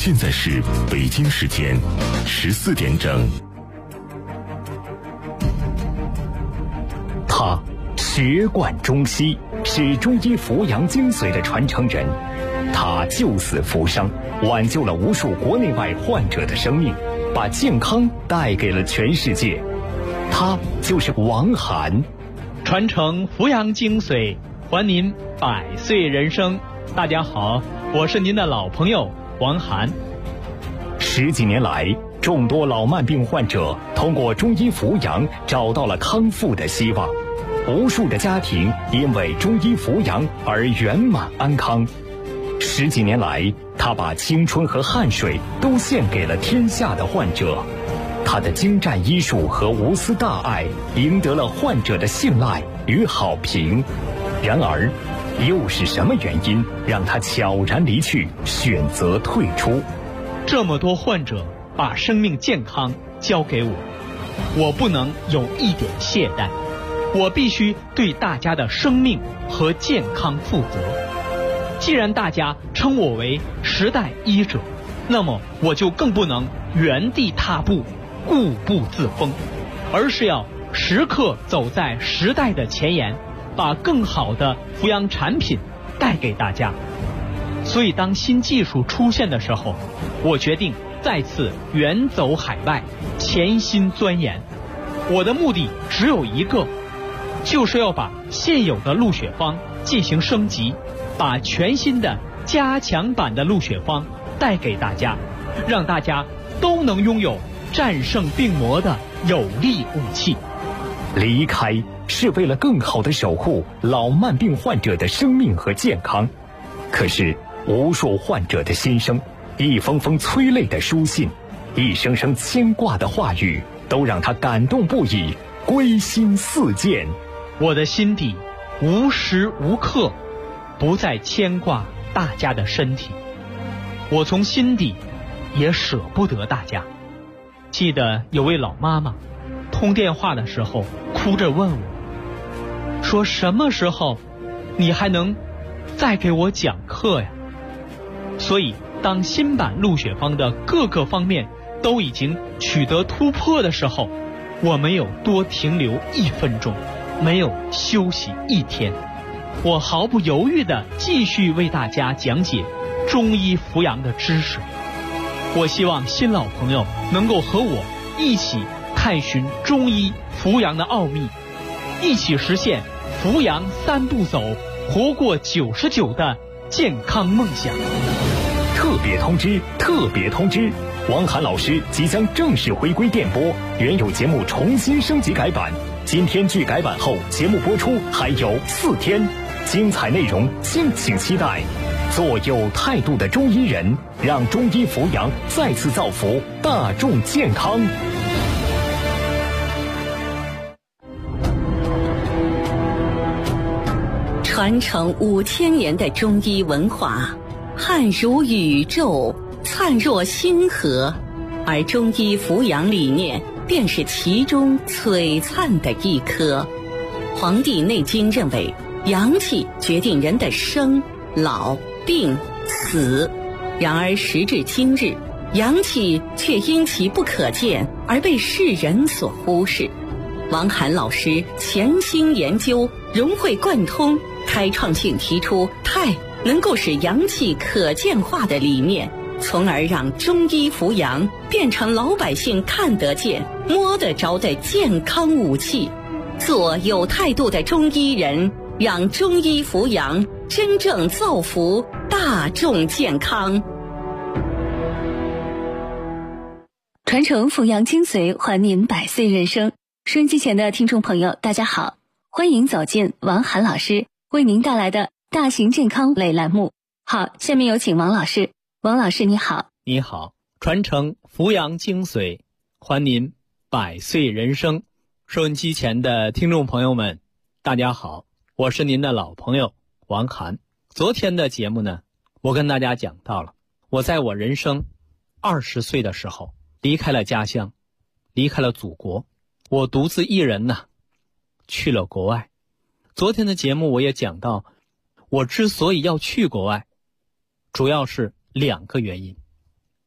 现在是北京时间14点整。 他学贯中西，是中医扶阳精髓的传承人。他救死扶伤，挽救了无数国内外患者的生命，把健康带给了全世界。他就是王涵。 传承扶阳精髓，还您100岁人生。大家好，我是您的老朋友王涵。 10几年来，众多老慢病患者通过中医扶阳找到了康复的希望，无数的家庭因为中医扶阳而圆满安康。10几年来，他把青春和汗水都献给了天下的患者。他的精湛医术和无私大爱赢得了患者的信赖与好评。然而，又是什么原因让他悄然离去，选择退出？ 这么多患者把生命健康交给我，我不能有一点懈怠，我必须对大家的生命和健康负责。既然大家称我为时代医者，那么我就更不能原地踏步，固步自封，而是要时刻走在时代的前沿，把更好的扶阳产品带给大家。所以当新技术出现的时候，我决定再次远走海外，潜心钻研。我的目的只有一个，就是要把现有的鹿血方进行升级，把全新的加强版的鹿血方带给大家，让大家都能拥有战胜病魔的有力武器。 离开是为了更好地守护老慢病患者的生命和健康。可是无数患者的心声，一封封催泪的书信，一声声牵挂的话语，都让他感动不已，归心似箭。 我的心底无时无刻不再牵挂大家的身体，我从心底也舍不得大家。记得有位老妈妈通电话的时候哭着问我，说什么时候你还能再给我讲课呀？所以当新版鹿血方的各个方面都已经取得突破的时候，我没有多停留1分钟，没有休息1天，我毫不犹豫地继续为大家讲解中医扶阳的知识。我希望新老朋友能够和我一起探寻中医扶阳的奥秘，一起实现扶阳3步走，活过99的健康梦想。 特别通知，特别通知！王涵老师即将正式回归电波，原有节目重新升级改版。今天距改版后节目播出还有4天，精彩内容敬请期待。做有态度的中医人，让中医扶阳再次造福大众健康。 传承5000年的中医文化，汉如宇宙，灿若星河，而中医扶阳理念便是其中璀璨的一颗。《黄帝内经》认为，阳气决定人的生、老、病、死。然而时至今日，阳气却因其不可见而被世人所忽视。王涵老师潜心研究，融会贯通，开创性提出太能够使阳气可见化的理念，从而让中医扶阳变成老百姓看得见、摸得着的健康武器。做有态度的中医人，让中医扶阳真正造福大众健康。 传承扶阳精髓，还您100岁人生。收音机前的听众朋友大家好，欢迎走进王涵老师为您带来的大型健康类栏目。好，下面有请王老师。王老师你好。 你好，传承扶阳精髓，还您100岁人生。收音机前的听众朋友们大家好，我是您的老朋友王涵。昨天的节目呢，我跟大家讲到了我在我人生20岁的时候离开了家乡，离开了祖国，我独自一人呢去了国外。昨天的节目我也讲到，我之所以要去国外，主要是2个原因。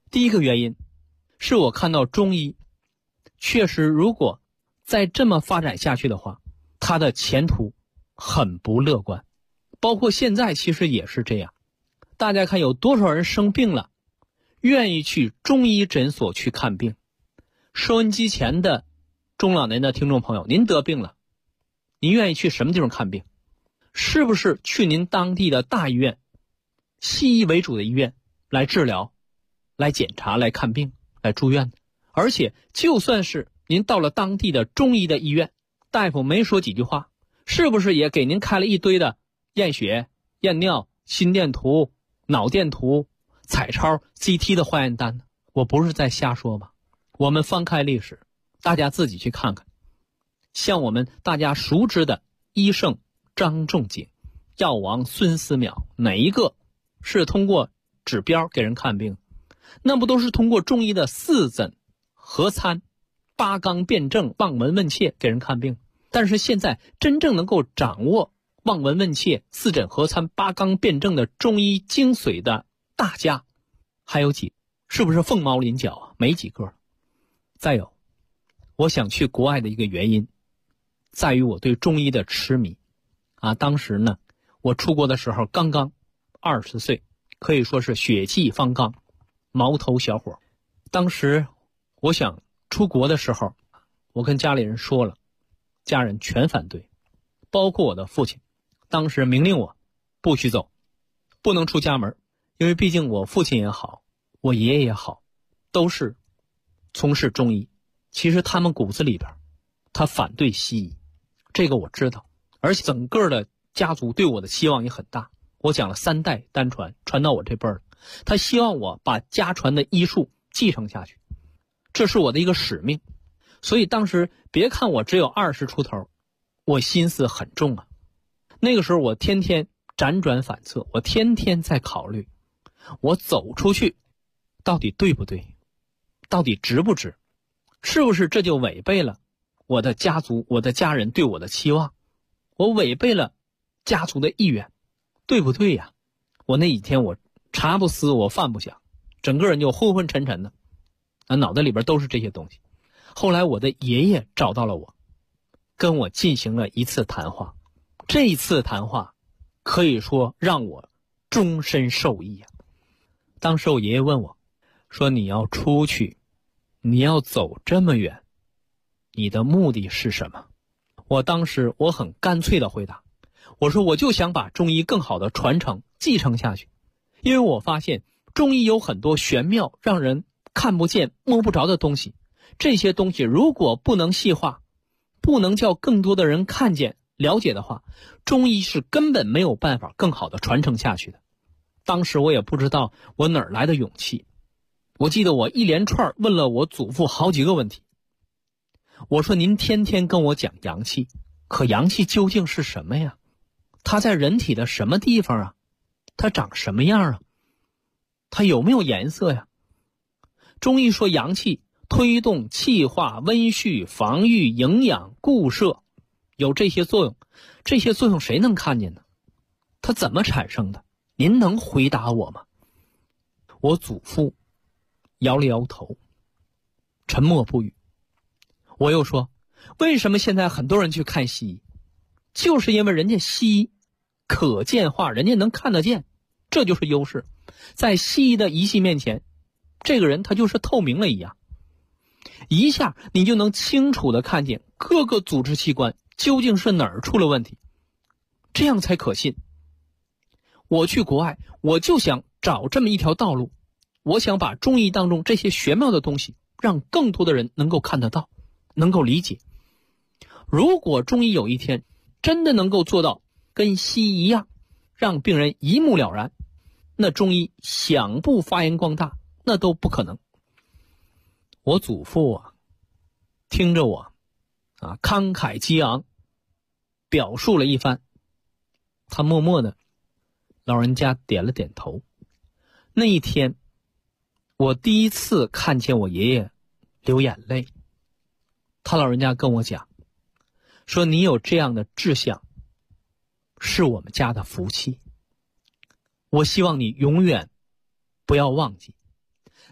第一个原因是我看到中医确实如果再这么发展下去的话，它的前途很不乐观。包括现在其实也是这样，大家看有多少人生病了愿意去中医诊所去看病。收音机前的中老年的听众朋友，您得病了，您愿意去什么地方看病？是不是去您当地的大医院，西医为主的医院来治疗，来检查，来看病，来住院？而且就算是您到了当地的中医的医院，大夫没说几句话，是不是也给您开了一堆的验血、验尿、心电图、脑电图、彩超、CT 的化验单呢？我不是在瞎说吧？我们翻开历史，大家自己去看看。像我们大家熟知的医圣张仲景、药王孙思邈，哪一个是通过指标给人看病？那不都是通过中医的四诊合参、八纲辩证、望闻问切给人看病？但是现在真正能够掌握望闻问切、四诊合参、八纲辩证的中医精髓的大家还有几？是不是凤毛麟角啊？没几个。再有，我想去国外的一个原因在于我对中医的痴迷啊。当时呢，我出国的时候刚刚20岁，可以说是血气方刚，毛头小伙。当时我想出国的时候，我跟家里人说了，家人全反对，包括我的父亲，当时明令我不许走，不能出家门，因为毕竟我父亲也好，我爷爷也好，都是从事中医，其实他们骨子里边他反对西医，这个我知道，而且整个的家族对我的期望也很大。我讲了3代单传，传到我这辈儿，他希望我把家传的医术继承下去，这是我的一个使命。所以当时别看我只有20出头，我心思很重啊。那个时候我天天辗转反侧，我天天在考虑，我走出去到底对不对，到底值不值，是不是这就违背了我的家族、我的家人对我的期望，我违背了家族的意愿，对不对呀？我那几天我茶不思，我饭不想，整个人就昏昏沉沉的，脑袋里边都是这些东西。后来我的爷爷找到了我，跟我进行了一次谈话，这一次谈话可以说让我终身受益啊。当时我爷爷问我说，你要出去，你要走这么远，你的目的是什么？我当时我很干脆的回答，我说我就想把中医更好的传承继承下去，因为我发现中医有很多玄妙让人看不见摸不着的东西，这些东西如果不能细化，不能叫更多的人看见了解的话，中医是根本没有办法更好的传承下去的。当时我也不知道我哪儿来的勇气，我记得我一连串问了我祖父好几个问题。我说您天天跟我讲阳气，可阳气究竟是什么呀？它在人体的什么地方啊？它长什么样啊？它有没有颜色呀？中医说阳气推动气化、温煦、防御、营养、固摄，有这些作用。这些作用谁能看见呢？它怎么产生的？您能回答我吗？我祖父摇了摇头，沉默不语。我又说，为什么现在很多人去看西医？就是因为人家西医可见化，人家能看得见，这就是优势。在西医的仪器面前，这个人他就是透明了一样，一下你就能清楚地看见各个组织器官究竟是哪儿出了问题，这样才可信。我去国外，我就想找这么一条道路，我想把中医当中这些玄妙的东西让更多的人能够看得到，能够理解。如果中医有一天真的能够做到跟西医一样，让病人一目了然，那中医想不发扬光大那都不可能。我祖父啊，听着我慷慨激昂表述了一番，他默默的老人家点了点头。那一天我第一次看见我爷爷流眼泪，他老人家跟我讲说，你有这样的志向是我们家的福气，我希望你永远不要忘记，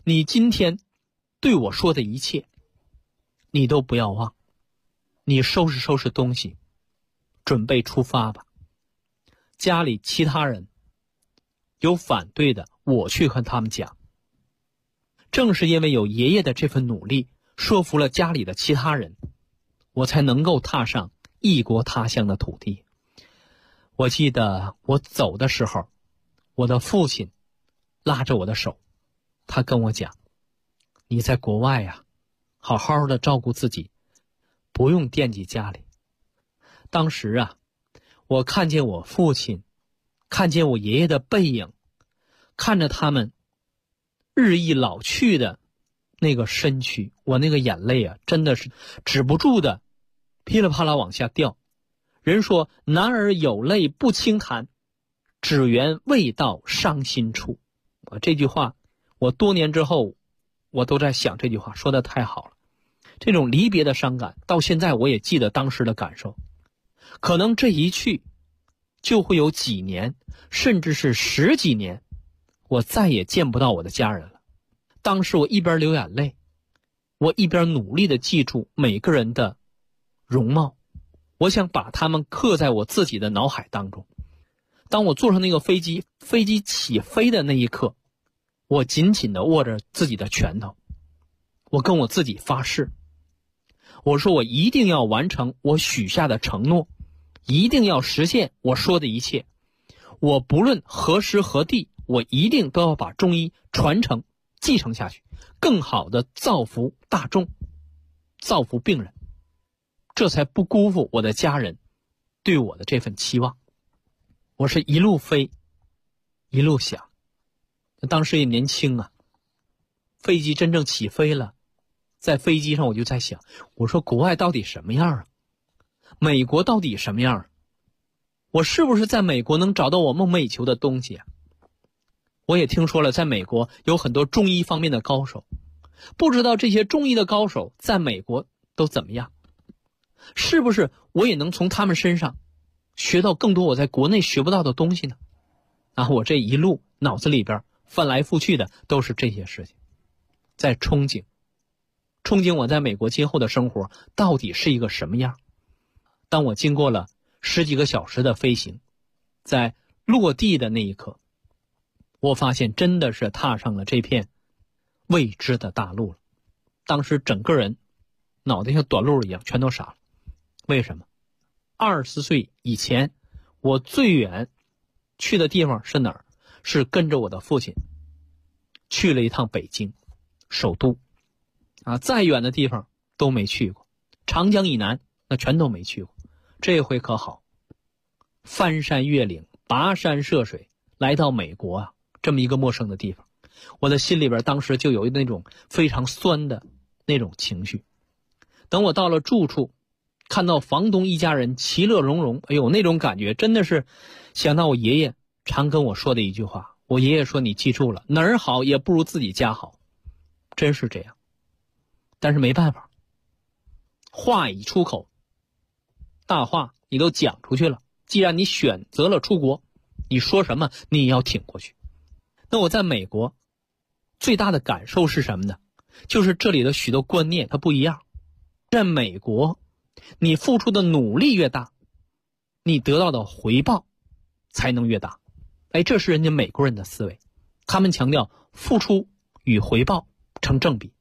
你今天对我说的一切，你都不要忘。你收拾收拾东西，准备出发吧。家里其他人有反对的，我去和他们讲。正是因为有爷爷的这份努力，说服了家里的其他人，我才能够踏上异国他乡的土地。我记得我走的时候，我的父亲拉着我的手，他跟我讲，你在国外呀，好好的照顾自己，不用惦记家里。当时啊，我看见我父亲，看见我爷爷的背影，看着他们日益老去的那个身躯，我那个眼泪啊，真的是止不住的噼里啪啦往下掉。人说男儿有泪不轻弹，只缘未到伤心处。这句话我多年之后我都在想，这句话说得太好了。这种离别的伤感到现在我也记得当时的感受。可能这一去就会有几年，甚至是10几年，我再也见不到我的家人了。当时我一边流眼泪，我一边努力地记住每个人的容貌，我想把他们刻在我自己的脑海当中。当我坐上那个飞机起飞的那一刻，我紧紧地握着自己的拳头，我跟我自己发誓，我说我一定要完成我许下的承诺，一定要实现我说的一切。我不论何时何地，我一定都要把中医传承继承下去，更好的造福大众，造福病人，这才不辜负我的家人对我的这份期望。我是一路飞一路想，当时也年轻啊，飞机真正起飞了，在飞机上我就在想，我说国外到底什么样啊？美国到底什么样啊？我是不是在美国能找到我梦寐以求的东西啊？我也听说了，在美国有很多中医方面的高手，不知道这些中医的高手在美国都怎么样？是不是我也能从他们身上学到更多我在国内学不到的东西呢？我这一路脑子里边翻来覆去的都是这些事情，在憧憬我在美国今后的生活到底是一个什么样。当我经过了10几个小时的飞行，在落地的那一刻，我发现真的是踏上了这片未知的大陆了。当时整个人脑袋像短路一样全都傻了。为什么？20岁以前我最远去的地方是哪儿？是跟着我的父亲去了一趟北京首都再远的地方都没去过，长江以南那全都没去过。这回可好，翻山越岭，跋山涉水，来到美国这么一个陌生的地方，我的心里边当时就有那种非常酸的那种情绪。等我到了住处，看到房东一家人其乐融融，哎呦，那种感觉真的是想到我爷爷常跟我说的一句话。我爷爷说，你记住了，哪儿好也不如自己家好。真是这样。但是没办法，话已出口，大话你都讲出去了，既然你选择了出国，你说什么你也要挺过去。那我在美国最大的感受是什么呢？就是这里的许多观念它不一样。在美国，你付出的努力越大，你得到的回报才能越大。这是人家美国人的思维，他们强调付出与回报成正比。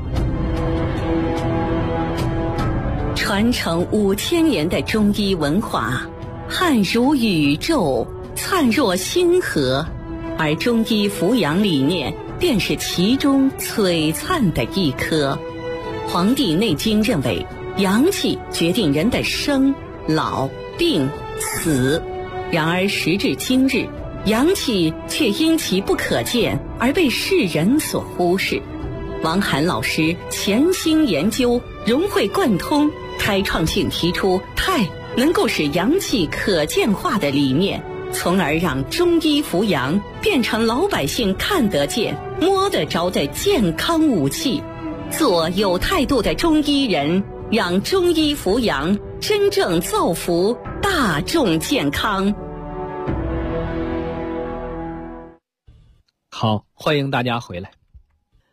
传承5000年的中医文化，汉如宇宙，灿若星河，而中医扶阳理念便是其中璀璨的一颗。《黄帝内经》认为，阳气决定人的生、老、病、死。然而时至今日，阳气却因其不可见而被世人所忽视。王涵老师潜心研究，融会贯通，开创性提出太能够使阳气可见化的理念，从而让中医扶阳变成老百姓看得见、摸得着的健康武器。做有态度的中医人，让中医扶阳真正造福大众健康。 好，欢迎大家回来。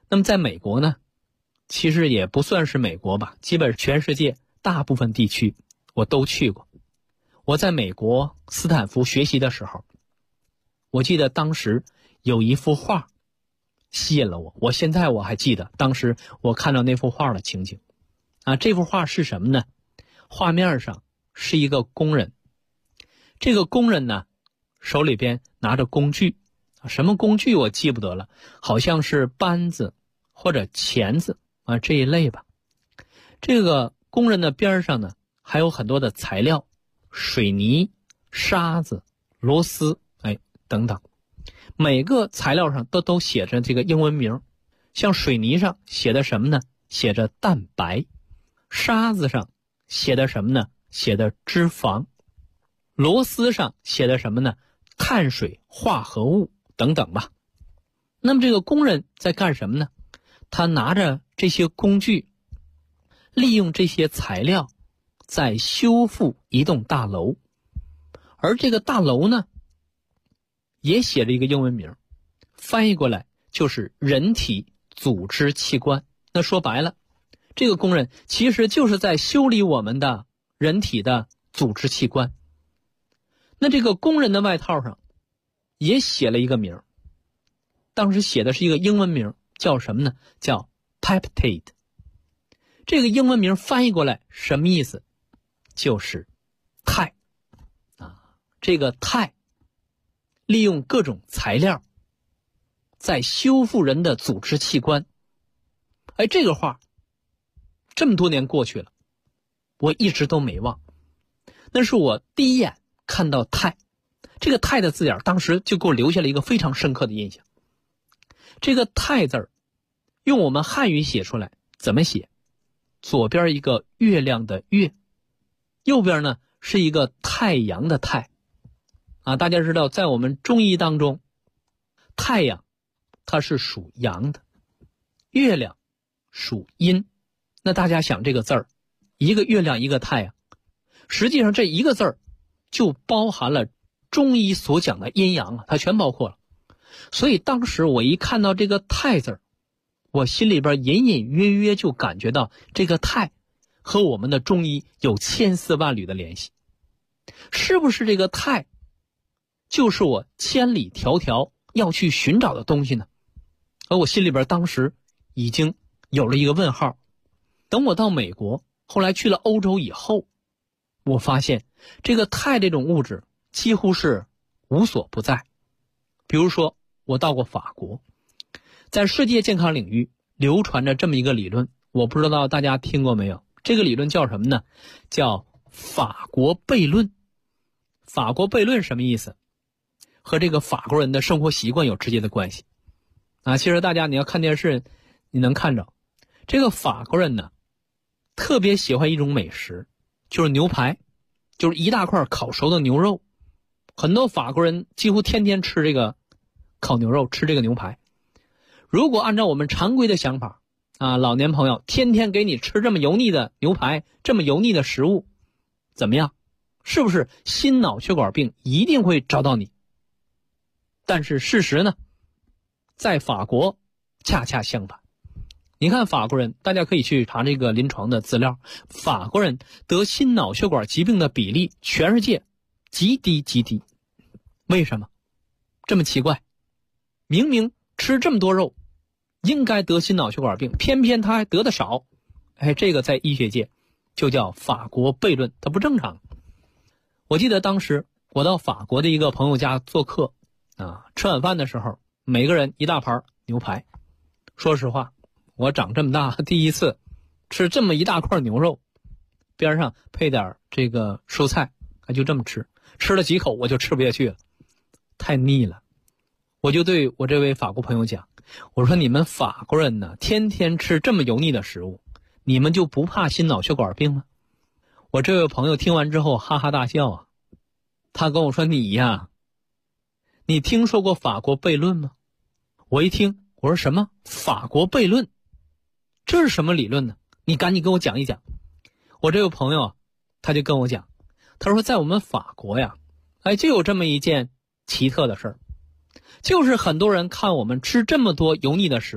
那么在美国呢，其实也不算是美国吧，基本全世界大部分地区我都去过。我在美国斯坦福学习的时候，我记得当时有一幅画吸引了我，现在我还记得当时我看到那幅画的情景。这幅画是什么呢？画面上是一个工人，这个工人呢手里边拿着工具，什么工具我记不得了，好像是扳子或者钳子这一类吧。这个工人的边上呢还有很多的材料，水泥、沙子、螺丝等等，每个材料上都写着这个英文名。像水泥上写的什么呢？写着蛋白。沙子上写的什么呢？写的脂肪。螺丝上写的什么呢？碳水化合物等等吧。那么这个工人在干什么呢？他拿着这些工具，利用这些材料在修复一栋大楼。而这个大楼呢也写着一个英文名，翻译过来就是人体组织器官。那说白了，这个工人其实就是在修理我们的人体的组织器官。那这个工人的外套上也写了一个名，当时写的是一个英文名，叫什么呢？叫 peptide。 这个英文名翻译过来什么意思？就是肽这个肽利用各种材料在修复人的组织器官。这个话这么多年过去了，我一直都没忘。那是我第一眼看到肽，这个肽的字眼当时就给我留下了一个非常深刻的印象。这个肽字用我们汉语写出来怎么写？左边一个月亮的月，右边呢是一个太阳的太。大家知道在我们中医当中，太阳它是属阳的，月亮属阴。那大家想这个字儿，一个月亮一个太阳，实际上这一个字儿就包含了中医所讲的阴阳它全包括了。所以当时我一看到这个太字儿，我心里边隐隐约约就感觉到这个太和我们的中医有千丝万缕的联系。是不是这个太就是我千里迢迢要去寻找的东西呢？而我心里边当时已经有了一个问号。等我到美国，后来去了欧洲以后，我发现这个肽这种物质几乎是无所不在。比如说我到过法国，在世界健康领域流传着这么一个理论，我不知道大家听过没有。这个理论叫什么呢？叫法国悖论。法国悖论什么意思？和这个法国人的生活习惯有直接的关系其实大家你要看电视你能看着，这个法国人呢特别喜欢一种美食，就是牛排，就是一大块烤熟的牛肉。很多法国人几乎天天吃这个烤牛肉，吃这个牛排。如果按照我们常规的想法老年朋友天天给你吃这么油腻的牛排，这么油腻的食物，怎么样？是不是心脑血管病一定会找到你？但是事实呢，在法国恰恰相反。你看法国人，大家可以去查这个临床的资料，法国人得心脑血管疾病的比例全世界极低极低。为什么这么奇怪？明明吃这么多肉应该得心脑血管病，偏偏他还得的少。这个在医学界就叫法国悖论，它不正常。我记得当时我到法国的一个朋友家做客吃晚饭的时候，每个人一大盘牛排。说实话，我长这么大第一次吃这么一大块牛肉，边上配点这个蔬菜，就这么吃。吃了几口我就吃不下去了，太腻了。我就对我这位法国朋友讲，我说你们法国人呢，天天吃这么油腻的食物，你们就不怕心脑血管病吗？我这位朋友听完之后哈哈大笑他跟我说，你呀，你听说过法国悖论吗？我一听，我说什么？法国悖论？这是什么理论呢？你赶紧跟我讲一讲。我这位朋友他就跟我讲，他说在我们法国呀，就有这么一件奇特的事儿，就是很多人看我们吃这么多油腻的食物，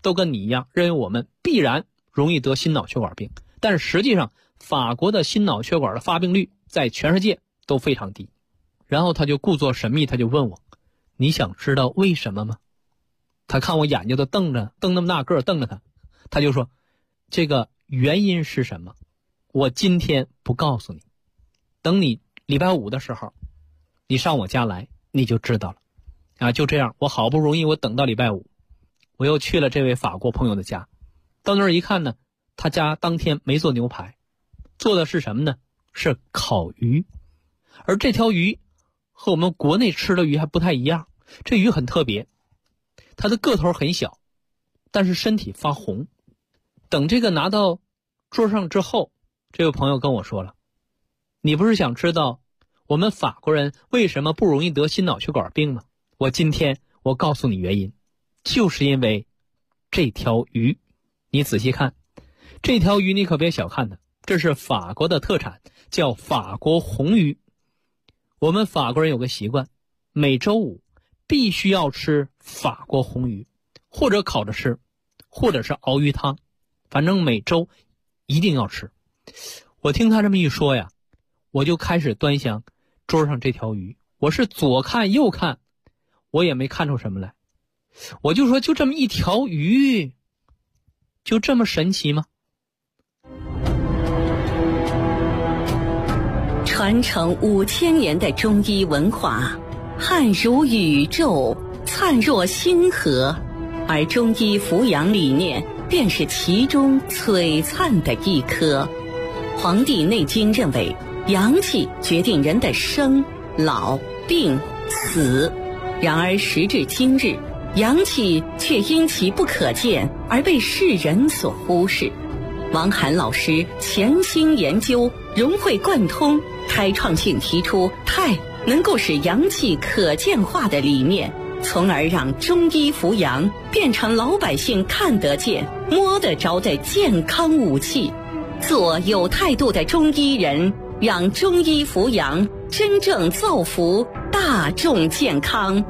都跟你一样，认为我们必然容易得心脑血管病，但是实际上法国的心脑血管的发病率在全世界都非常低。然后他就故作神秘，他就问我，你想知道为什么吗？他看我眼睛都瞪着，瞪那么大个瞪着他就说，这个原因是什么？我今天不告诉你，等你礼拜五的时候，你上我家来，你就知道了。啊，就这样，我好不容易我等到礼拜五，我又去了这位法国朋友的家。到那儿一看呢，他家当天没做牛排，做的是什么呢？是烤鱼。而这条鱼和我们国内吃的鱼还不太一样，这鱼很特别，它的个头很小，但是身体发红。等这个拿到桌上之后，这位朋友跟我说了，你不是想知道我们法国人为什么不容易得心脑血管病吗？今天我告诉你原因，就是因为这条鱼。你仔细看，这条鱼你可别小看它，这是法国的特产，叫法国红鱼。我们法国人有个习惯，每周五必须要吃法国红鱼，或者烤着吃，或者是熬鱼汤，反正每周一定要吃。我听他这么一说呀，我就开始端详桌上这条鱼，我是左看右看，我也没看出什么来。我就说，就这么一条鱼，就这么神奇吗？ 传承5000年的中医文化，汉如宇宙，灿若星河，而中医扶阳理念便是其中璀璨的一颗。《黄帝内经》认为，阳气决定人的生、老、病、死。然而时至今日，阳气却因其不可见而被世人所忽视。王涵老师潜心研究，融会贯通，开创性提出太能够使阳气可见化的理念，从而让中医扶阳变成老百姓看得见、摸得着的健康武器。做有态度的中医人，让中医扶阳真正造福大众健康。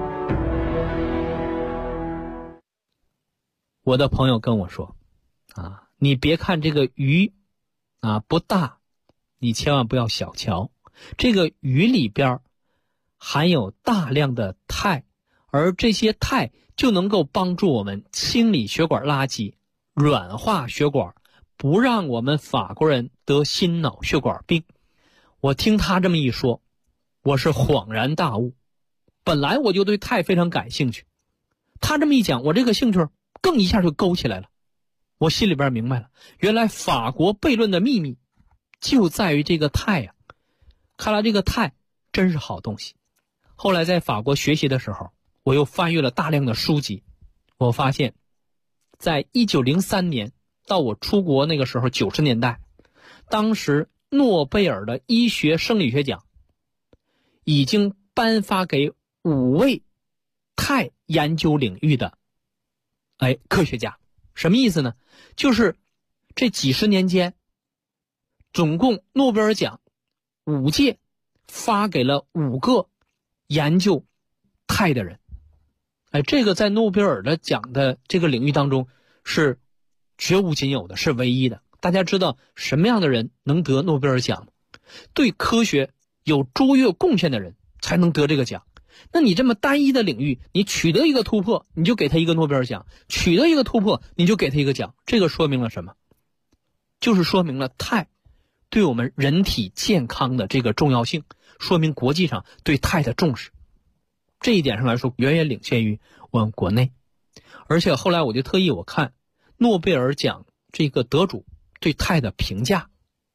我的朋友跟我说，你别看这个鱼不大，你千万不要小瞧，这个鱼里边含有大量的钛，而这些钛就能够帮助我们清理血管垃圾，软化血管，不让我们法国人得心脑血管病。我听他这么一说，我是恍然大悟。本来我就对钛非常感兴趣，他这么一讲，我这个兴趣更一下就勾起来了。我心里边明白了，原来法国悖论的秘密就在于这个钛呀。看来这个钛真是好东西。后来在法国学习的时候，我又翻阅了大量的书籍，我发现在1903年到我出国那个时候90年代，当时诺贝尔的医学生理学奖已经颁发给5位钛研究领域的科学家。什么意思呢？就是这几十年间，总共诺贝尔奖5届发给了5个研究钛的人。这个在诺贝尔的奖的这个领域当中是绝无仅有的，是唯一的。大家知道什么样的人能得诺贝尔奖吗？对科学有卓越贡献的人才能得这个奖。那你这么单一的领域，你取得一个突破，你就给他一个诺贝尔奖，取得一个突破，你就给他一个奖。这个说明了什么？就是说明了钛对我们人体健康的这个重要性，说明国际上对钛的重视。这一点上来说，远远领先于我们国内。而且后来我就特意我看诺贝尔奖这个得主对钛的评价，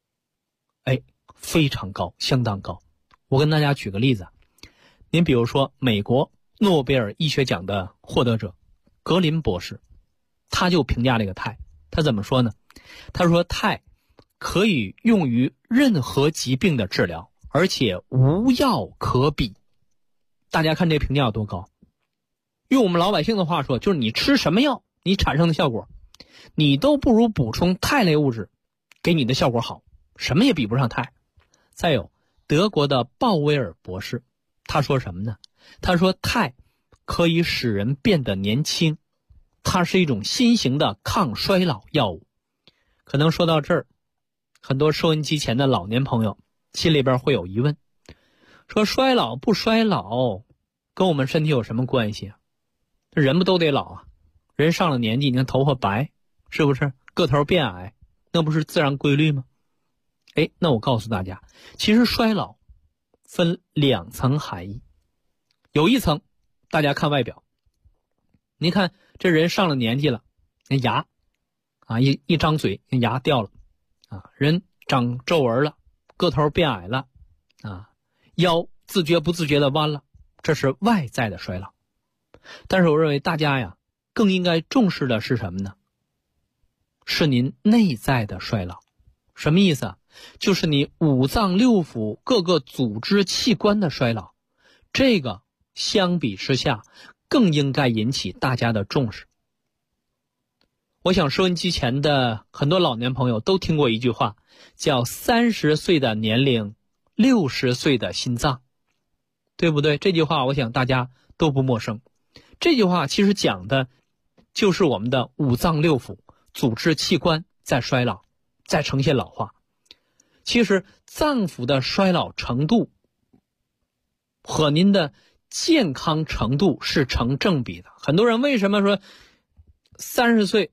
非常高，相当高。我跟大家举个例子，您比如说美国诺贝尔医学奖的获得者格林博士，他就评价这个钛，他怎么说呢？他说钛可以用于任何疾病的治疗，而且无药可比。大家看这评价有多高？用我们老百姓的话说，就是你吃什么药，你产生的效果，你都不如补充钛类物质给你的效果好，什么也比不上钛。再有德国的鲍威尔博士，他说什么呢？他说钛可以使人变得年轻， 它是一种新型的抗衰老药物。可能说到这儿，很多收音机前的老年朋友心里边会有疑问，说衰老不衰老跟我们身体有什么关系啊？人不都得老啊？人上了年纪，你看头发白，是不是个头变矮，那不是自然规律吗？那我告诉大家，其实衰老分2层含义。有一层，大家看外表，你看这人上了年纪了，那牙啊一张嘴，牙掉了啊，人长皱纹了，个头变矮了啊，腰自觉不自觉的弯了，这是外在的衰老。但是我认为大家呀，更应该重视的是什么呢？是您内在的衰老。什么意思啊？就是你五脏六腑各个组织器官的衰老，这个相比之下更应该引起大家的重视。我想收音机前的很多老年朋友都听过一句话，叫30岁的年龄，60岁的心脏，对不对？这句话我想大家都不陌生。这句话其实讲的就是我们的五脏六腑组织器官在衰老，在呈现老化。其实脏腑的衰老程度和您的健康程度是成正比的。很多人为什么说30岁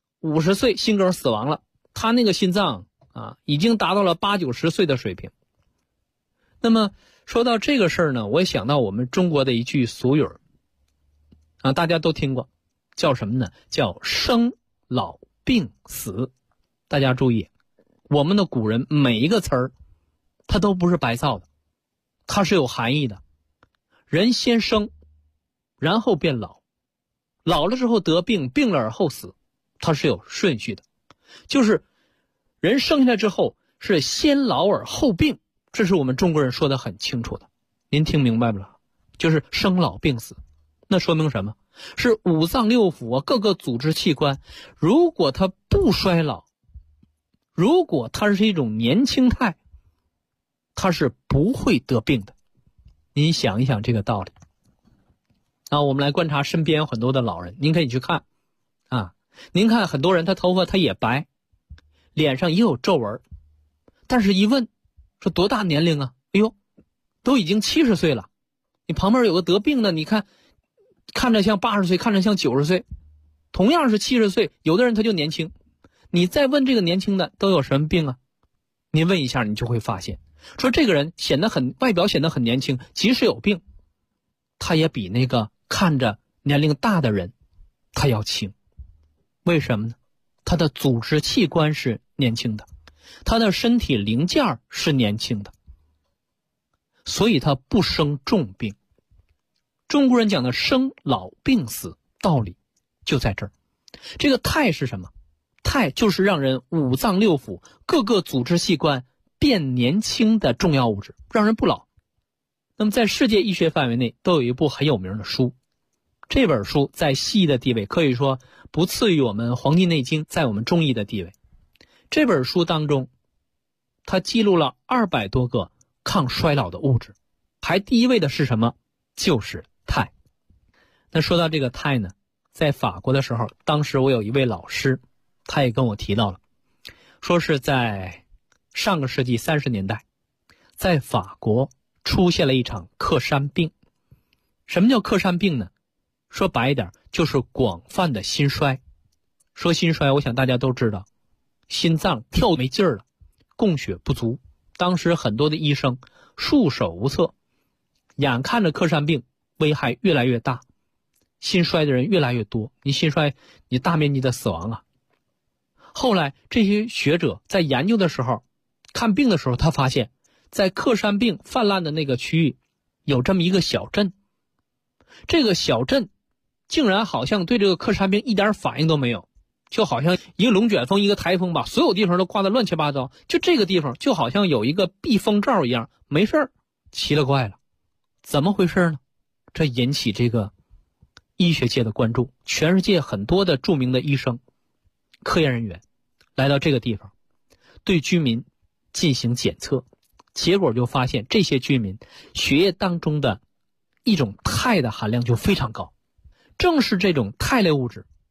50岁心梗死亡了，他那个心脏啊已经达到了80、90岁的水平。那么说到这个事儿呢，我也想到我们中国的一句俗语啊，大家都听过，叫什么呢？叫生老病死。大家注意，我们的古人每一个词儿它都不是白造的，它是有含义的。人先生，然后变老，老了之后得病，病了而后死，它是有顺序的。就是人生下来之后是先老而后病，这是我们中国人说的很清楚的。您听明白不了？就是生老病死。那说明什么？是五脏六腑各个组织器官，如果它不衰老，如果它是一种年轻态，它是不会得病的。您想一想这个道理。我们来观察身边有很多的老人，您可以去看啊，您看很多人他头发他也白，脸上也有皱纹，但是一问说多大年龄啊？哎呦，都已经70岁了。你旁边有个得病的，你看看着像80岁，看着像90岁，同样是70岁，有的人他就年轻。你再问这个年轻的都有什么病啊？你问一下，你就会发现，说这个人外表显得很年轻，即使有病，他也比那个看着年龄大的人他要轻。为什么呢？他的组织器官是年轻的，他的身体零件是年轻的，所以他不生重病。中国人讲的生老病死道理就在这儿。这个态是什么？态就是让人五脏六腑各个组织器官变年轻的重要物质，让人不老。那么在世界医学范围内都有一部很有名的书，这本书在西医的地位可以说不次于我们《黄帝内经》在我们中医的地位。这本书当中它记录了200多个抗衰老的物质，排第一位的是什么？就是肽。那说到这个肽呢，在法国的时候，当时我有一位老师，他也跟我提到了，说是在上个世纪30年代，在法国出现了一场克山病。什么叫克山病呢？说白一点，就是广泛的心衰。说心衰，我想大家都知道，心脏跳没劲儿了，供血不足。当时很多的医生束手无策，眼看着克山病危害越来越大，心衰的人越来越多，你心衰你大面积的死亡啊。后来这些学者在研究的时候，看病的时候，他发现在克山病泛滥的那个区域有这么一个小镇，这个小镇竟然好像对这个克山病一点反应都没有，就好像一个龙卷风一个台风把所有地方都刮得乱七八糟，就这个地方就好像有一个避风罩一样，没事儿。奇了怪了，怎么回事呢？这引起这个医学界的关注，全世界很多的著名的医生科研人员来到这个地方，对居民进行检测，结果就发现这些居民血液当中的一种肽的含量就非常高。正是这种肽类物质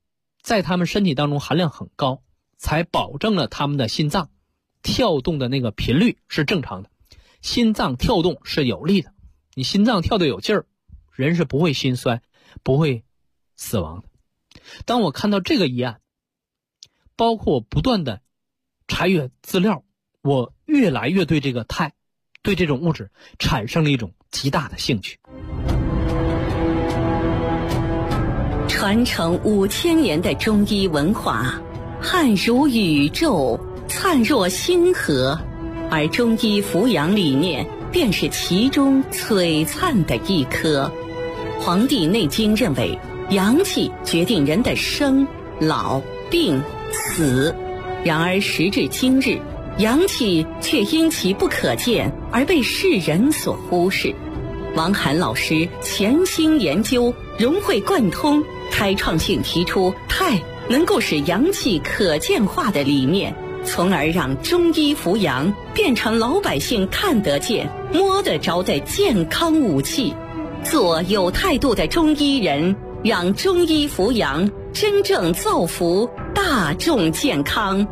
在他们身体当中含量很高，才保证了他们的心脏跳动的那个频率是正常的。心脏跳动是有力的，你心脏跳得有劲儿，人是不会心衰，不会死亡的。当我看到这个议案，包括我不断的查阅资料，我越来越对这个钛，对这种物质产生了一种极大的兴趣。 传承5000年的中医文化，汉如宇宙，灿若星河，而中医扶阳理念便是其中璀璨的一颗。《黄帝内经》认为，阳气决定人的生、老、病、死。然而时至今日，阳气却因其不可见而被世人所忽视。王涵老师潜心研究，融会贯通，开创性提出钛能够使阳气可见化的理念，从而让中医扶阳变成老百姓看得见、摸得着的健康武器。做有态度的中医人，让中医扶阳真正造福大众健康。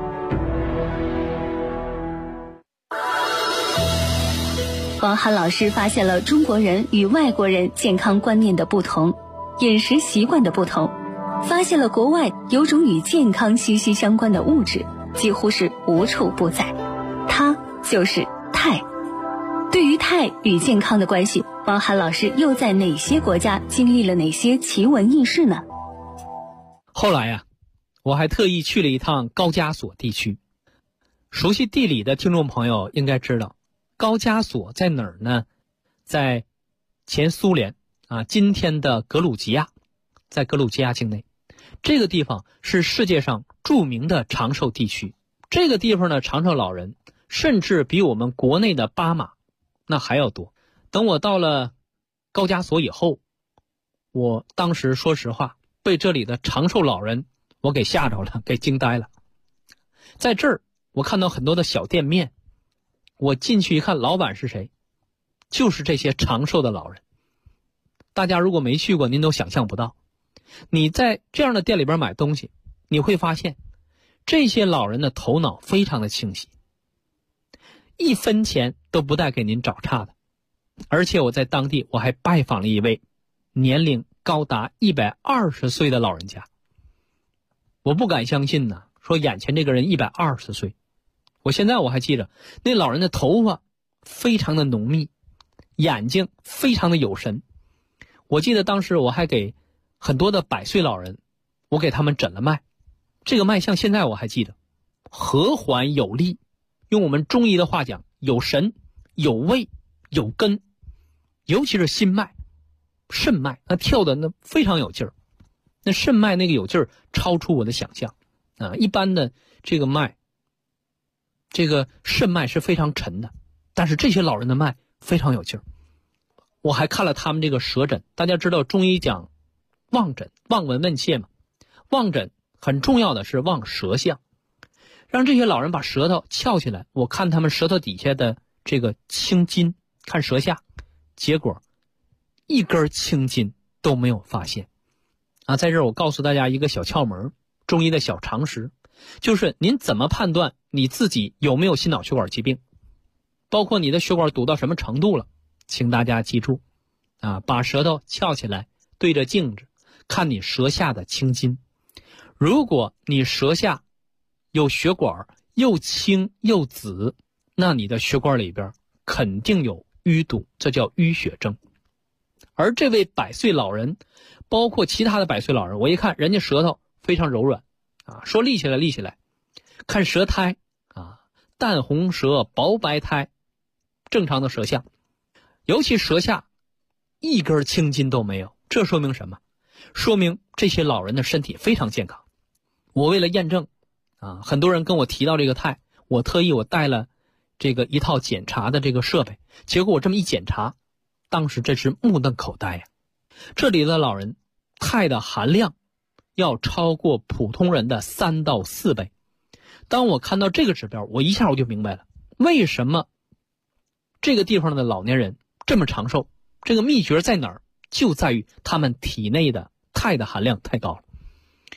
王涵老师发现了中国人与外国人健康观念的不同，饮食习惯的不同，发现了国外有种与健康息息相关的物质，几乎是无处不在，它就是钛。对于钛与健康的关系，王涵老师又在哪些国家经历了哪些奇闻异事呢？ 后来呀，我还特意去了一趟高加索地区。熟悉地理的听众朋友应该知道，高加索在哪儿呢？在前苏联今天的格鲁吉亚，在格鲁吉亚境内。这个地方是世界上著名的长寿地区。这个地方的长寿老人甚至比我们国内的巴马那还要多。等我到了高加索以后，我当时说实话被这里的长寿老人我给吓着了，给惊呆了。在这儿我看到很多的小店面，我进去一看，老板是谁？就是这些长寿的老人。大家如果没去过，您都想象不到。你在这样的店里边买东西，你会发现这些老人的头脑非常的清晰，一分钱都不带给您找茬的。而且我在当地我还拜访了一位年龄高达120岁的老人家。我不敢相信呢，说眼前这个人120岁。我现在我还记着，那老人的头发非常的浓密，眼睛非常的有神。我记得当时我还给很多的100岁老人，我给他们诊了脉。这个脉象现在我还记得，和缓有力，用我们中医的话讲，有神、有味、有根。尤其是心脉、肾脉，那跳的那非常有劲儿。那肾脉那个有劲儿超出我的想象一般的这个脉，这个肾脉是非常沉的，但是这些老人的脉非常有劲儿。我还看了他们这个舌诊。大家知道中医讲望诊，望闻问切嘛。望诊很重要的是望舌象，让这些老人把舌头翘起来，我看他们舌头底下的这个青筋，看舌下，结果一根青筋都没有发现在这儿我告诉大家一个小窍门，中医的小常识，就是您怎么判断你自己有没有心脑血管疾病，包括你的血管堵到什么程度了，请大家记住把舌头翘起来，对着镜子看你舌下的青筋。如果你舌下有血管又青又紫，那你的血管里边肯定有淤堵，这叫淤血症。而这位100岁老人，包括其他的100岁老人，我一看人家舌头非常柔软说立起来立起来，看舌苔淡红舌薄白苔，正常的舌象，尤其舌下一根青筋都没有。这说明什么？说明这些老人的身体非常健康。我为了验证很多人跟我提到这个钛，我特意带了这个一套检查的这个设备，结果我这么一检查，当时这是目瞪口呆这里的老人钛的含量要超过普通人的3到4倍。当我看到这个指标，我一下我就明白了，为什么这个地方的老年人这么长寿。这个秘诀在哪儿？就在于他们体内的钛的含量太高了。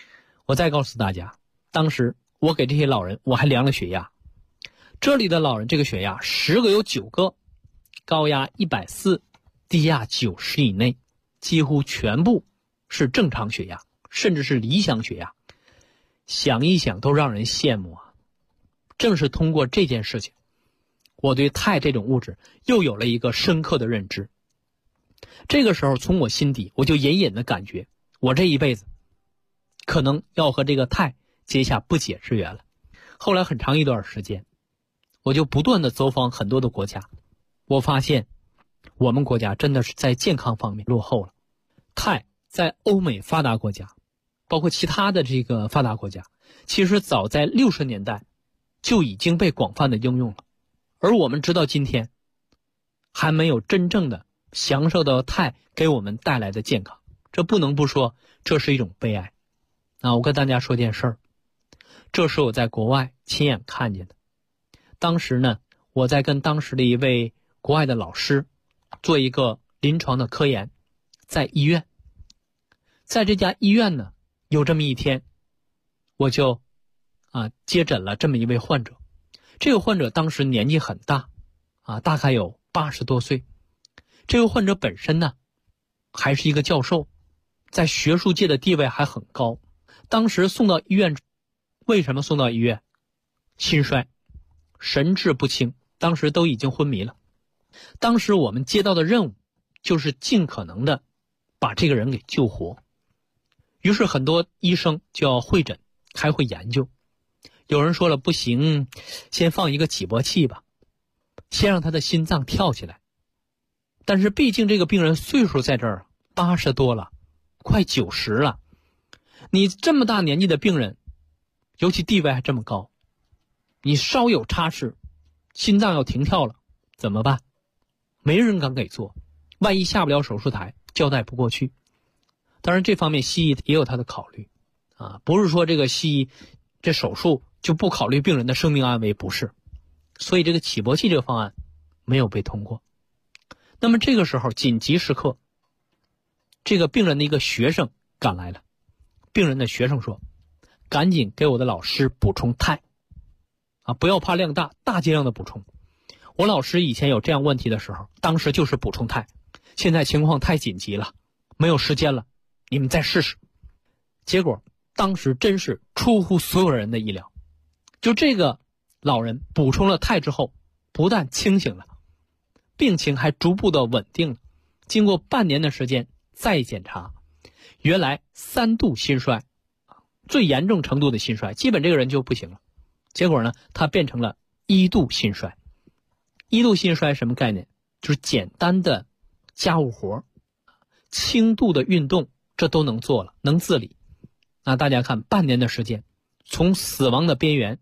我再告诉大家，当时我给这些老人我还量了血压，这里的老人这个血压10个有9个高压140，低压90以内，几乎全部是正常血压，甚至是理想血压。想一想都让人羡慕啊！正是通过这件事情，我对钛这种物质又有了一个深刻的认知。这个时候从我心底我就隐隐的感觉，我这一辈子可能要和这个钛结下不解之缘了。后来很长一段时间，我就不断的走访很多的国家，我发现我们国家真的是在健康方面落后了。钛在欧美发达国家，包括其他的这个发达国家，其实早在60年代就已经被广泛的应用了，而我们直到今天还没有真正的享受到钛给我们带来的健康，这不能不说这是一种悲哀。我跟大家说件事儿，这是我在国外亲眼看见的。当时呢，我在跟当时的一位国外的老师做一个临床的科研，在医院。在这家医院呢，有这么一天，我就接诊了这么一位患者。这个患者当时年纪很大大概有80多岁。这个患者本身呢还是一个教授，在学术界的地位还很高。当时送到医院，为什么送到医院？心衰，神志不清，当时都已经昏迷了。当时我们接到的任务就是尽可能的把这个人给救活。于是很多医生就要会诊，开会研究。有人说了，不行，先放一个起搏器吧，先让他的心脏跳起来。但是毕竟这个病人岁数在这儿80多了，快90了，你这么大年纪的病人，尤其地位还这么高，你稍有差池，心脏要停跳了，怎么办？没人敢给做，万一下不了手术台，交代不过去。当然这方面西医也有他的考虑不是说这个西医这手术就不考虑病人的生命安危，不是。所以这个起搏器这个方案没有被通过。那么这个时候紧急时刻，这个病人的一个学生赶来了。病人的学生说，赶紧给我的老师补充钛不要怕量大，大剂量的补充。我老师以前有这样问题的时候，当时就是补充钛，现在情况太紧急了，没有时间了，你们再试试。结果当时真是出乎所有人的意料，就这个老人补充了钛之后，不但清醒了，病情还逐步的稳定了。经过半年的时间再检查，原来3度心衰，最严重程度的心衰，基本这个人就不行了。结果呢，他变成了1度心衰。1度心衰什么概念？就是简单的家务活，轻度的运动，这都能做了，能自理。那大家看，半年的时间，从死亡的边缘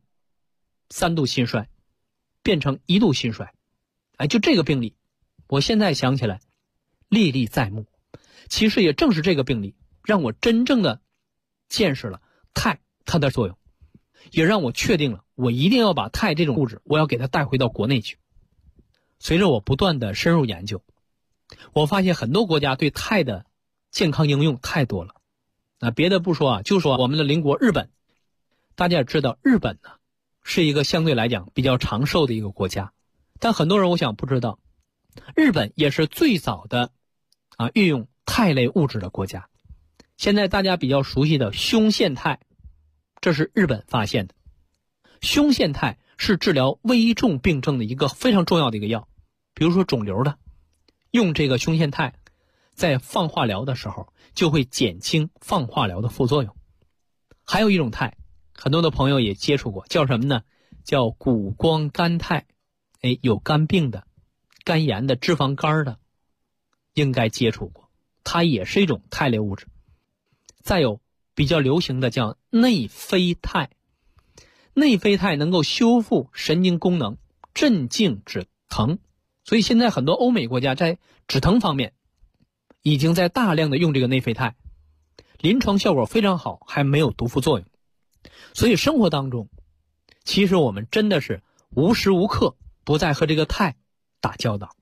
3度心衰变成1度心衰，就这个病例，我现在想起来历历在目。其实也正是这个病例让我真正的见识了钛它的作用，也让我确定了我一定要把钛这种物质我要给它带回到国内去。随着我不断的深入研究，我发现很多国家对钛的健康应用太多了。别的不说就说我们的邻国日本。大家也知道日本呢是一个相对来讲比较长寿的一个国家，但很多人我想不知道，日本也是最早的运用钛类物质的国家。现在大家比较熟悉的胸腺肽，这是日本发现的。胸腺肽是治疗危重病症的一个非常重要的一个药，比如说肿瘤的，用这个胸腺肽在放化疗的时候就会减轻放化疗的副作用。还有一种肽，很多的朋友也接触过，叫什么呢？叫谷胱甘肽。有肝病的、肝炎的、脂肪肝的应该接触过，它也是一种肽类物质。再有比较流行的叫内啡肽，内啡肽能够修复神经功能，镇静止疼。所以现在很多欧美国家在止疼方面已经在大量的用这个内啡肽，临床效果非常好，还没有毒副作用。所以生活当中其实我们真的是无时无刻不再和这个钛打交道。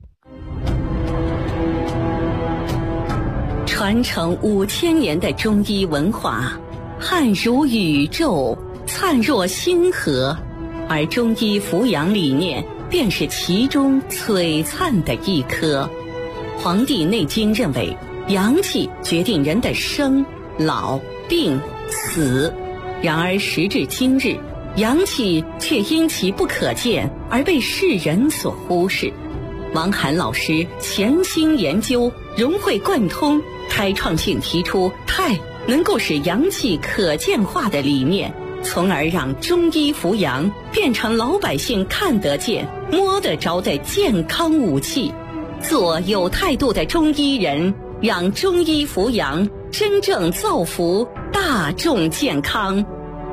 传承5000年的中医文化， 汉如宇宙，灿若星河，而中医扶阳理念便是其中璀璨的一颗。《黄帝内经》认为，阳气决定人的生、老、病、死。然而时至今日，阳气却因其不可见而被世人所忽视。王涵老师潜心研究，融会贯通，开创性提出太能够使阳气可见化的理念，从而让中医扶阳变成老百姓看得见、摸得着的健康武器。做有态度的中医人，让中医扶阳真正造福大众健康。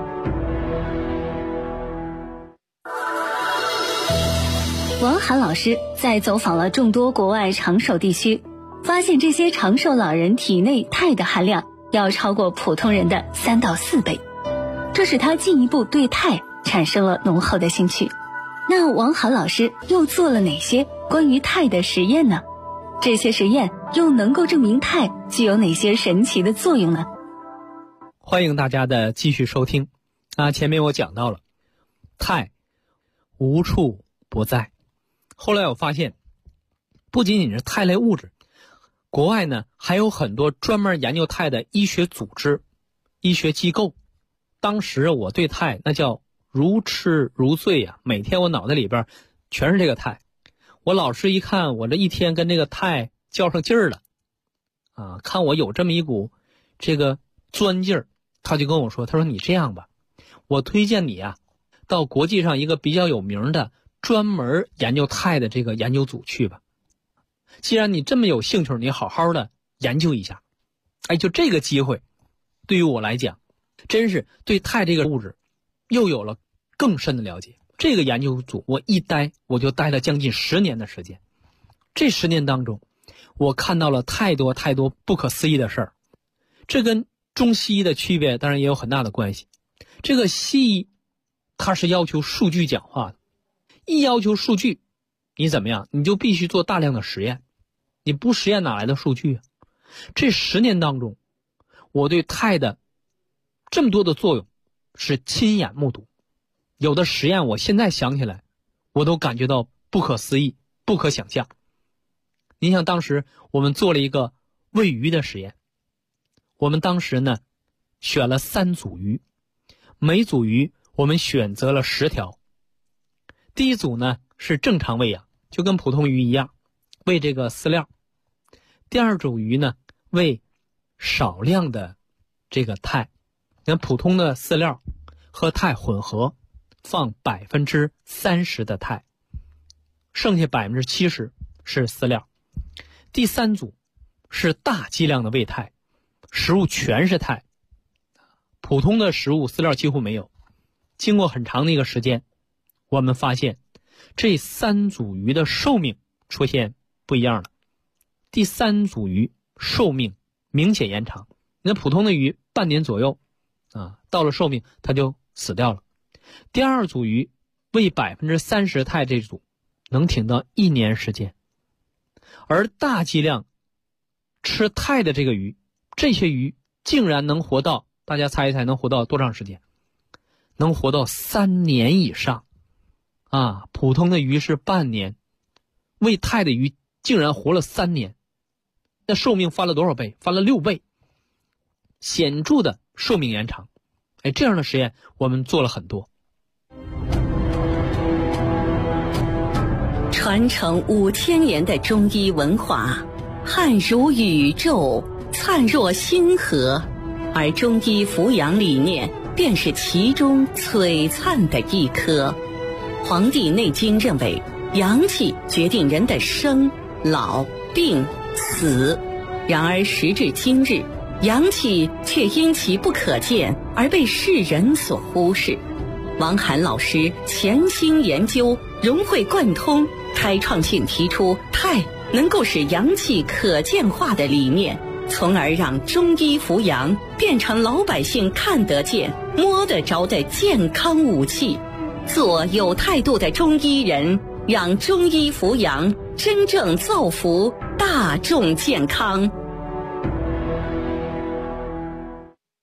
王涵老师在走访了众多国外长寿地区，发现这些长寿老人体内钛的含量要超过普通人的3到4倍，这使他进一步对钛产生了浓厚的兴趣。那王涵老师又做了哪些关于钛的实验呢？这些实验又能够证明钛具有哪些神奇的作用呢？ 欢迎大家的继续收听。前面我讲到了钛无处不在，后来我发现不仅仅是钛类物质，国外呢还有很多专门研究钛的医学组织、医学机构。当时我对钛那叫如痴如醉啊，每天我脑袋里边全是这个钛。我老师一看我这一天跟这个钛较上劲儿了看我有这么一股这个钻劲儿，他就跟我说，他说你这样吧，我推荐你到国际上一个比较有名的专门研究钛的这个研究组去吧。既然你这么有兴趣，你好好的研究一下。就这个机会对于我来讲，真是对钛这个物质又有了更深的了解。这个研究组我就待了将近10年的时间。这10年当中，我看到了太多不可思议的事儿。这跟中西医的区别当然也有很大的关系。这个西医它是要求数据讲话的，一要求数据，你怎么样？你就必须做大量的实验，你不实验哪来的数据啊？这10年当中，我对钛的这么多的作用是亲眼目睹。有的实验我现在想起来，我都感觉到不可思议、不可想象。你想当时我们做了一个喂鱼的实验，我们当时呢选了3组鱼，每组鱼我们选择了10条。第一组呢是正常喂养，就跟普通鱼一样，喂这个饲料。第二组鱼呢喂少量的这个钛，跟普通的饲料和钛混合，放30%的钛，剩下70%是饲料。第3组是大剂量的喂钛，食物全是钛，普通的食物饲料几乎没有。经过很长的一个时间，我们发现这3组鱼的寿命出现不一样了。第3组鱼寿命明显延长，那普通的鱼半年左右到了寿命它就死掉了。第2组鱼喂30%钛，这组能挺到1年时间。而大剂量吃钛的这个鱼，这些鱼竟然能活到，大家猜一猜能活到多长时间？能活到3年以上普通的鱼是半年，喂钛的鱼竟然活了3年，那寿命翻了多少倍？翻了6倍，显著的寿命延长。这样的实验我们做了很多。 传承5000年的中医文化，汉如宇宙，灿若星河，而中医扶阳理念便是其中璀璨的一颗。《黄帝内经》认为，阳气决定人的生、老、病、死。然而时至今日，阳气却因其不可见而被世人所忽视。王涵老师潜心研究，融会贯通，开创性提出钛能够使阳气可见化的理念，从而让中医扶阳变成老百姓看得见、摸得着的健康武器。做有态度的中医人，让中医扶阳真正造福大众健康。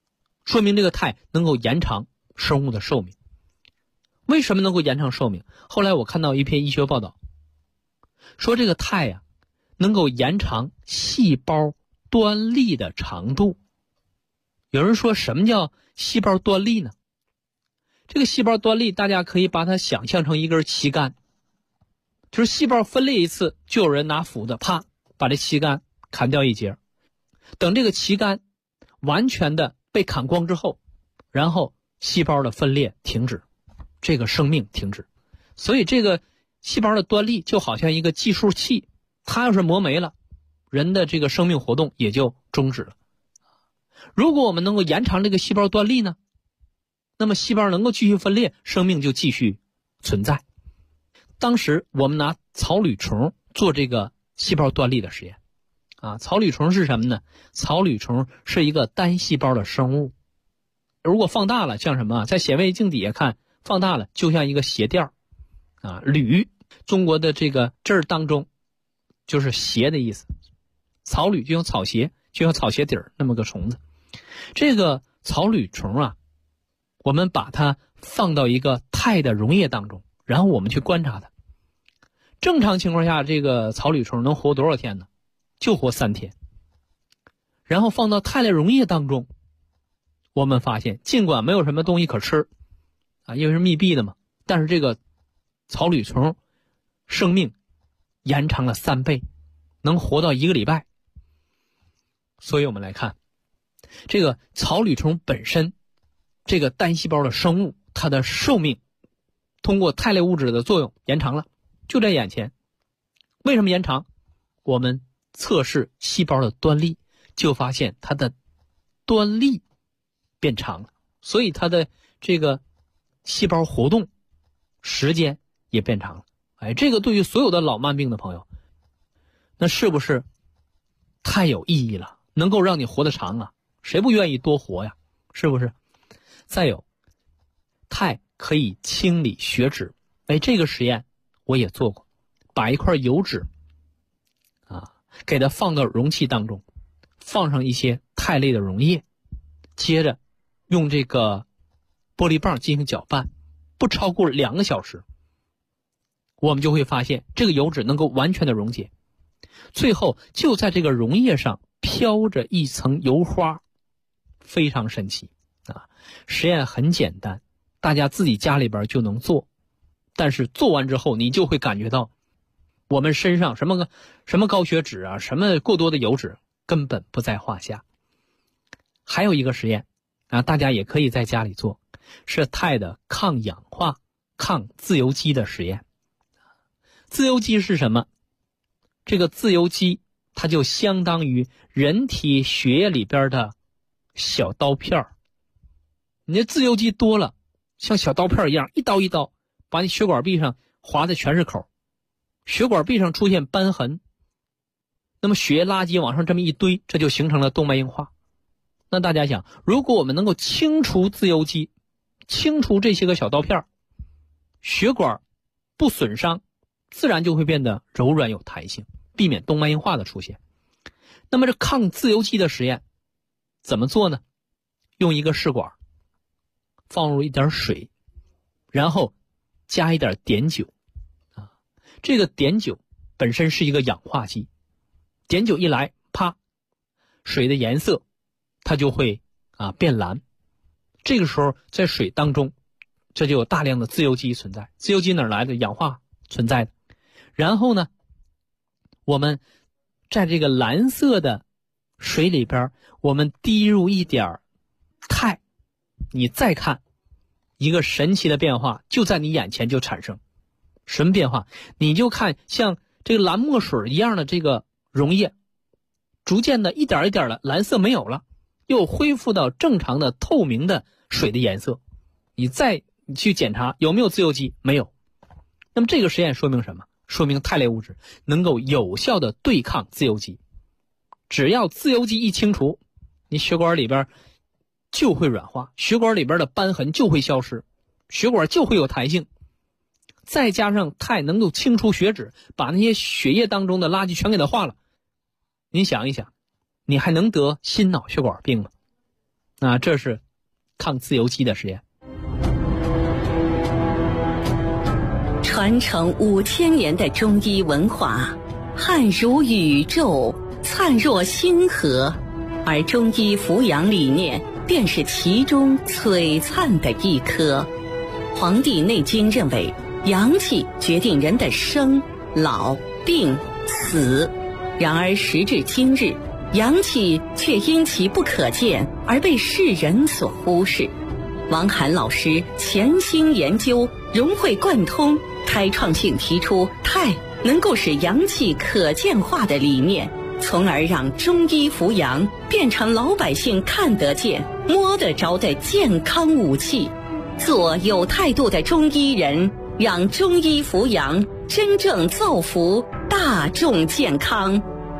说明这个钛能够延长生物的寿命。为什么能够延长寿命？后来我看到一篇医学报道，说这个钛呀，能够延长细胞端粒的长度。有人说什么叫细胞端粒呢？这个细胞端粒大家可以把它想象成一根旗杆，就是细胞分裂一次，就有人拿斧子啪把这旗杆砍掉一截，等这个旗杆完全的被砍光之后，然后细胞的分裂停止，这个生命停止。所以这个细胞的端粒就好像一个计数器，它要是磨没了，人的这个生命活动也就终止了。如果我们能够延长这个细胞端粒呢，那么细胞能够继续分裂，生命就继续存在。当时我们拿草履虫做这个细胞端粒的实验草履虫是什么呢？草履虫是一个单细胞的生物，如果放大了像什么，在显微镜底下看放大了就像一个鞋垫履，中国的这个字儿当中就是鞋的意思，草履就像草鞋，就像草鞋底儿那么个虫子。这个草履虫我们把它放到一个钛的溶液当中，然后我们去观察它。正常情况下，这个草履虫能活多少天呢？就活3天。然后放到钛的溶液当中，我们发现尽管没有什么东西可吃因为是密闭的嘛，但是这个草履虫生命延长了3倍，能活到1个礼拜。所以我们来看这个草履虫本身，这个单细胞的生物，它的寿命通过肽类物质的作用延长了，就在眼前。为什么延长？我们测试细胞的端粒，就发现它的端粒变长了，所以它的这个细胞活动时间也变长了。这个对于所有的老慢病的朋友，那是不是太有意义了？能够让你活得长谁不愿意多活呀？是不是？再有，钛可以清理血脂。这个实验我也做过，把一块油脂给它放到容器当中，放上一些钛类的溶液，接着用这个玻璃棒进行搅拌，不超过2个小时，我们就会发现这个油脂能够完全的溶解，最后就在这个溶液上飘着一层油花，非常神奇实验很简单，大家自己家里边就能做，但是做完之后你就会感觉到我们身上什么高血脂什么过多的油脂根本不在话下。还有一个实验大家也可以在家里做，是钛的抗氧化抗自由基的实验。自由基是什么？这个自由基它就相当于人体血液里边的小刀片，你的自由基多了，像小刀片一样，一刀一刀把你血管壁上划的全是口，血管壁上出现瘢痕，那么血液垃圾往上这么一堆，这就形成了动脉硬化。那大家想，如果我们能够清除自由基，清除这些个小刀片，血管不损伤，自然就会变得柔软有弹性，避免动脉硬化的出现。那么这抗自由基的实验怎么做呢？用一个试管放入一点水，然后加一点碘酒这个碘酒本身是一个氧化剂，碘酒一来，啪，水的颜色它就会变蓝。这个时候在水当中，这就有大量的自由基存在。自由基哪儿来的？氧化存在的。然后呢，我们在这个蓝色的水里边，我们滴入一点钛，你再看一个神奇的变化就在你眼前就产生。什么变化？你就看像这个蓝墨水一样的这个溶液，逐渐的一点一点的蓝色没有了，又恢复到正常的透明的水的颜色。你去检查有没有自由基，没有。那么这个实验说明什么？说明肽类物质能够有效的对抗自由基。只要自由基一清除，你血管里边就会软化，血管里边的瘢痕就会消失，血管就会有弹性。再加上钛能够清除血脂，把那些血液当中的垃圾全给它化了。你想一想，你还能得心脑血管病吗？这是抗自由基的实验。 传承5000年的中医文化，汉如宇宙，灿若星河，而中医扶阳理念便是其中璀璨的一颗。《黄帝内经》认为，阳气决定人的生、老、病、死。然而时至今日，阳气却因其不可见而被世人所忽视。王涵老师潜心研究，融会贯通，开创性提出太能够使阳气可见化的理念，从而让中医扶阳变成老百姓看得见、摸得着的健康武器。做有态度的中医人，让中医扶阳真正造福大众健康。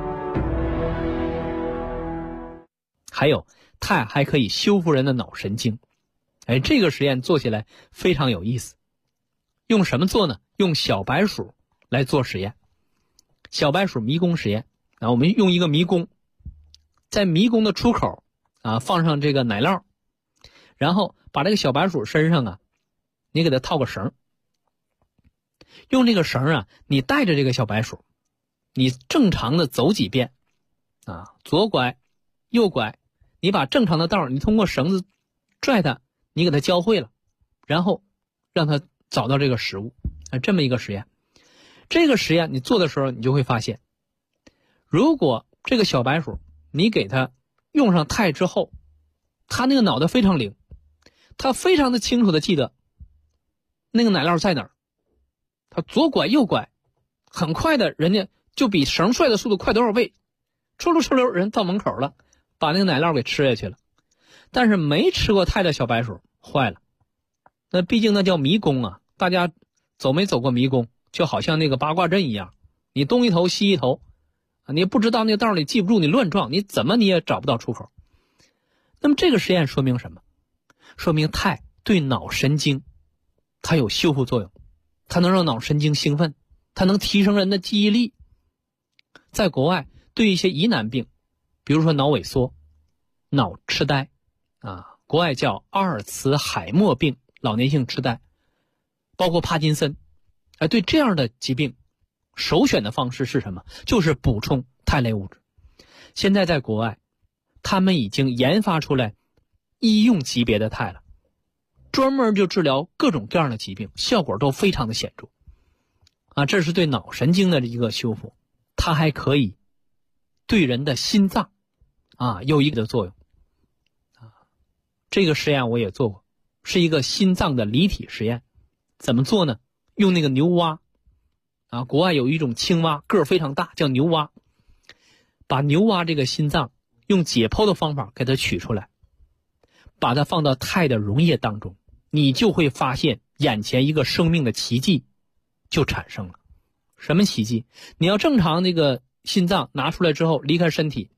还有，肽还可以修复人的脑神经。这个实验做起来非常有意思。用什么做呢？用小白鼠来做实验。小白鼠迷宫实验我们用一个迷宫，在迷宫的出口放上这个奶酪，然后把这个小白鼠身上你给它套个绳，用这个绳你带着这个小白鼠，你正常的走几遍左拐右拐，你把正常的道你通过绳子拽它，你给它教会了，然后让它找到这个食物这么一个实验。这个实验你做的时候，你就会发现，如果这个小白鼠你给它用上肽之后，它那个脑袋非常灵，它非常的清楚的记得那个奶酪在哪儿，它左拐右拐，很快的人家就比绳拽的速度快多少倍，出溜人到门口了，把那个奶酪给吃下去了。但是没吃过肽的小白鼠坏了，那毕竟那叫迷宫大家走没走过迷宫，就好像那个八卦阵一样，你东一头西一头你不知道那个道理，记不住，你乱撞，你怎么你也找不到出口。那么这个实验说明什么？说明肽对脑神经它有修复作用，它能让脑神经兴奋，它能提升人的记忆力。在国外对一些疑难病，比如说脑萎缩、脑痴呆国外叫阿尔茨海默病、老年性痴呆，包括帕金森对这样的疾病首选的方式是什么？就是补充肽类物质。现在在国外他们已经研发出来医用级别的肽了，专门就治疗各种各样的疾病，效果都非常的显著这是对脑神经的一个修复。它还可以对人的心脏有一个作用这个实验我也做过，是一个心脏的离体实验。怎么做呢？用那个牛蛙国外有一种青蛙，个儿非常大，叫牛蛙，把牛蛙这个心脏用解剖的方法给它取出来，把它放到肽的溶液当中，你就会发现眼前一个生命的奇迹就产生了。什么奇迹？你要正常那个心脏拿出来之后离开身体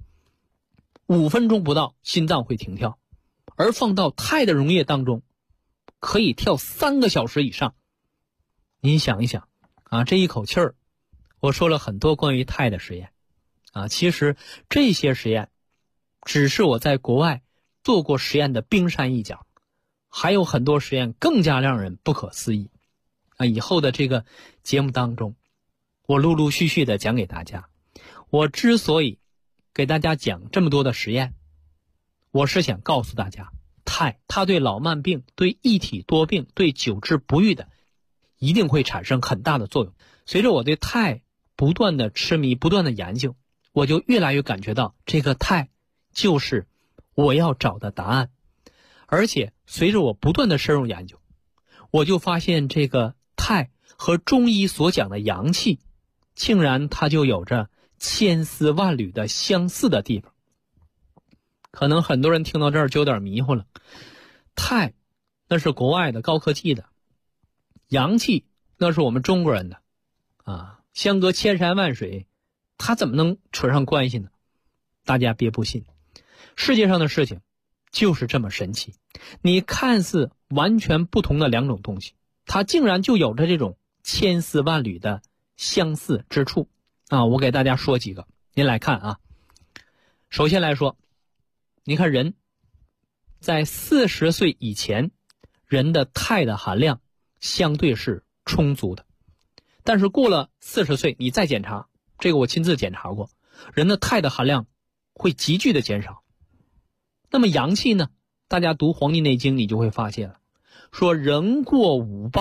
5分钟不到，心脏会停跳，而放到肽的溶液当中可以跳3个小时以上。您想一想这一口气儿我说了很多关于肽的实验其实这些实验只是我在国外做过实验的冰山一角，还有很多实验更加让人不可思议以后的这个节目当中我陆陆续续的讲给大家。我之所以给大家讲这么多的实验，我是想告诉大家，肽它对老慢病、对一体多病、对久治不愈的一定会产生很大的作用。随着我对肽不断的痴迷、不断的研究，我就越来越感觉到这个肽就是我要找的答案。而且随着我不断的深入研究，我就发现这个肽和中医所讲的阳气竟然它就有着千丝万缕的相似的地方。可能很多人听到这儿就有点迷糊了，肽那是国外的高科技的，阳气那是我们中国人的相隔千山万水，它怎么能扯上关系呢？大家别不信，世界上的事情就是这么神奇，你看似完全不同的两种东西，它竟然就有着这种千丝万缕的相似之处我给大家说几个，您来看首先来说，你看人在40岁以前，人的钛的含量相对是充足的。但是过了40岁，你再检查，这个我亲自检查过，人的钛的含量会急剧的减少。那么阳气呢？大家读《黄帝内经》你就会发现了，说人过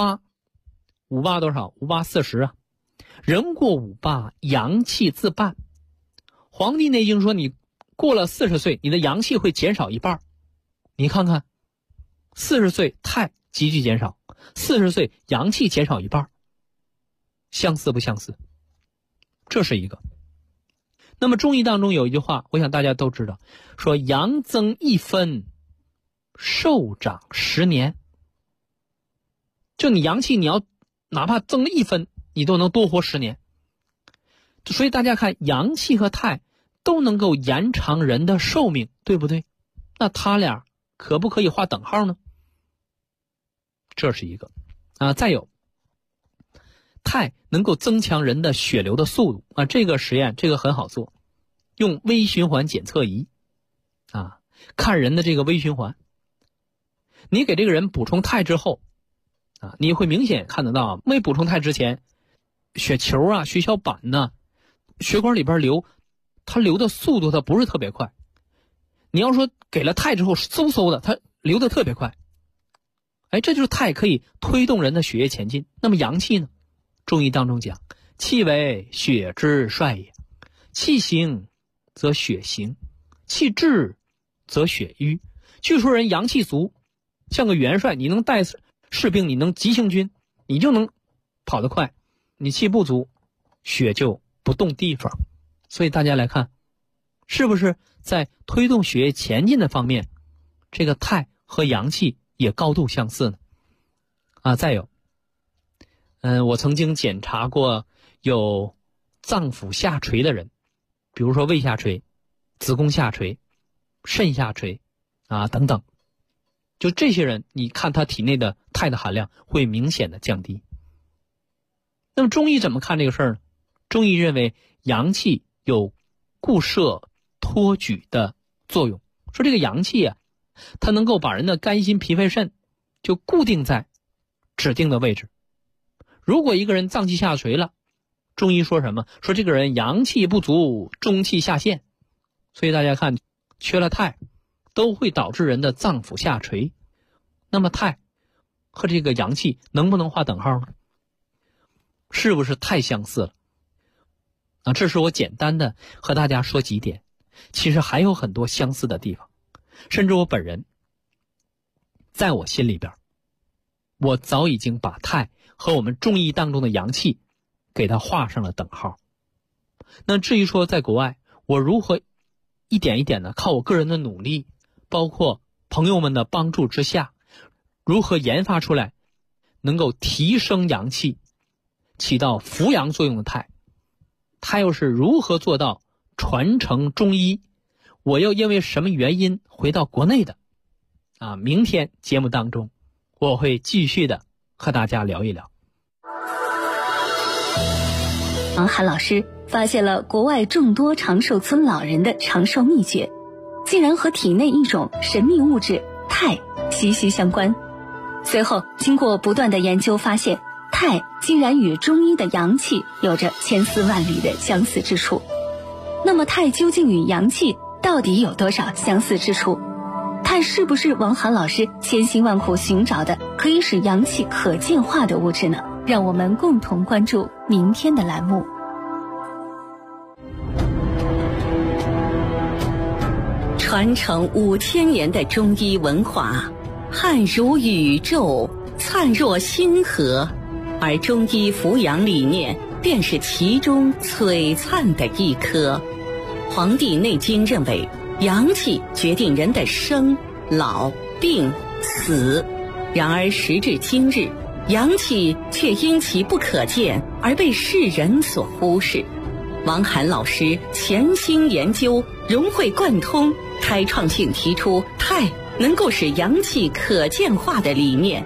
58多少？5840啊，人过58，阳气自半。《黄帝内经》说你过了40岁，你的阳气会减少一半。你看看，40岁钛急剧减少，40岁阳气减少一半，相似不相似？这是一个。那么中医当中有一句话，我想大家都知道，说阳增1分，寿长10年。就你阳气，你要哪怕增了1分，你都能多活10年。所以大家看，阳气和钛都能够延长人的寿命，对不对？那他俩可不可以画等号呢？这是一个再有，钛能够增强人的血流的速度这个实验这个很好做，用微循环检测仪看人的这个微循环。你给这个人补充钛之后你会明显看得到，没补充钛之前，血球血小板血管里边流，它流的速度它不是特别快。你要说给了钛之后嗖嗖的，它流得特别快。这就是钛可以推动人的血液前进。那么阳气呢？中医当中讲，气为血之帅也，气行则血行，气滞则血瘀。据说人阳气足，像个元帅，你能带士兵，你能急行军，你就能跑得快。你气不足，血就不动地方。所以大家来看，是不是在推动血液前进的方面，这个钛和阳气也高度相似呢？再有我曾经检查过有脏腑下垂的人，比如说胃下垂、子宫下垂、肾下垂等等，就这些人，你看他体内的钛的含量会明显的降低。那么中医怎么看这个事儿呢？中医认为阳气有固摄托举的作用，说这个阳气它能够把人的肝心脾肺肾就固定在指定的位置。如果一个人脏气下垂了，中医说什么？说这个人阳气不足，中气下陷。所以大家看，缺了钛都会导致人的脏腑下垂。那么钛和这个阳气能不能画等号呢？是不是太相似了？这是我简单的和大家说几点，其实还有很多相似的地方。甚至我本人在我心里边，我早已经把钛和我们中医当中的阳气给它画上了等号。那至于说在国外我如何一点一点的靠我个人的努力，包括朋友们的帮助之下，如何研发出来能够提升阳气起到扶阳作用的钛，它又是如何做到传承中医，我又因为什么原因回到国内的明天节目当中我会继续的和大家聊一聊。 王涵老师发现了国外众多长寿村老人的长寿秘诀，竟然和体内一种神秘物质钛息息相关。随后经过不断的研究发现，钛竟然与中医的阳气有着千丝万缕的相似之处。那么钛究竟与阳气到底有多少相似之处？钛是不是王涵老师千辛万苦寻找的可以使阳气可见化的物质呢？让我们共同关注明天的栏目。 传承5000年的中医文化，汉如宇宙，灿若星河，而中医扶阳理念便是其中璀璨的一颗。《黄帝内经》认为，阳气决定人的生、老、病、死。然而时至今日，阳气却因其不可见而被世人所忽视。王涵老师潜心研究，融会贯通，开创性提出钛能够使阳气可见化的理念，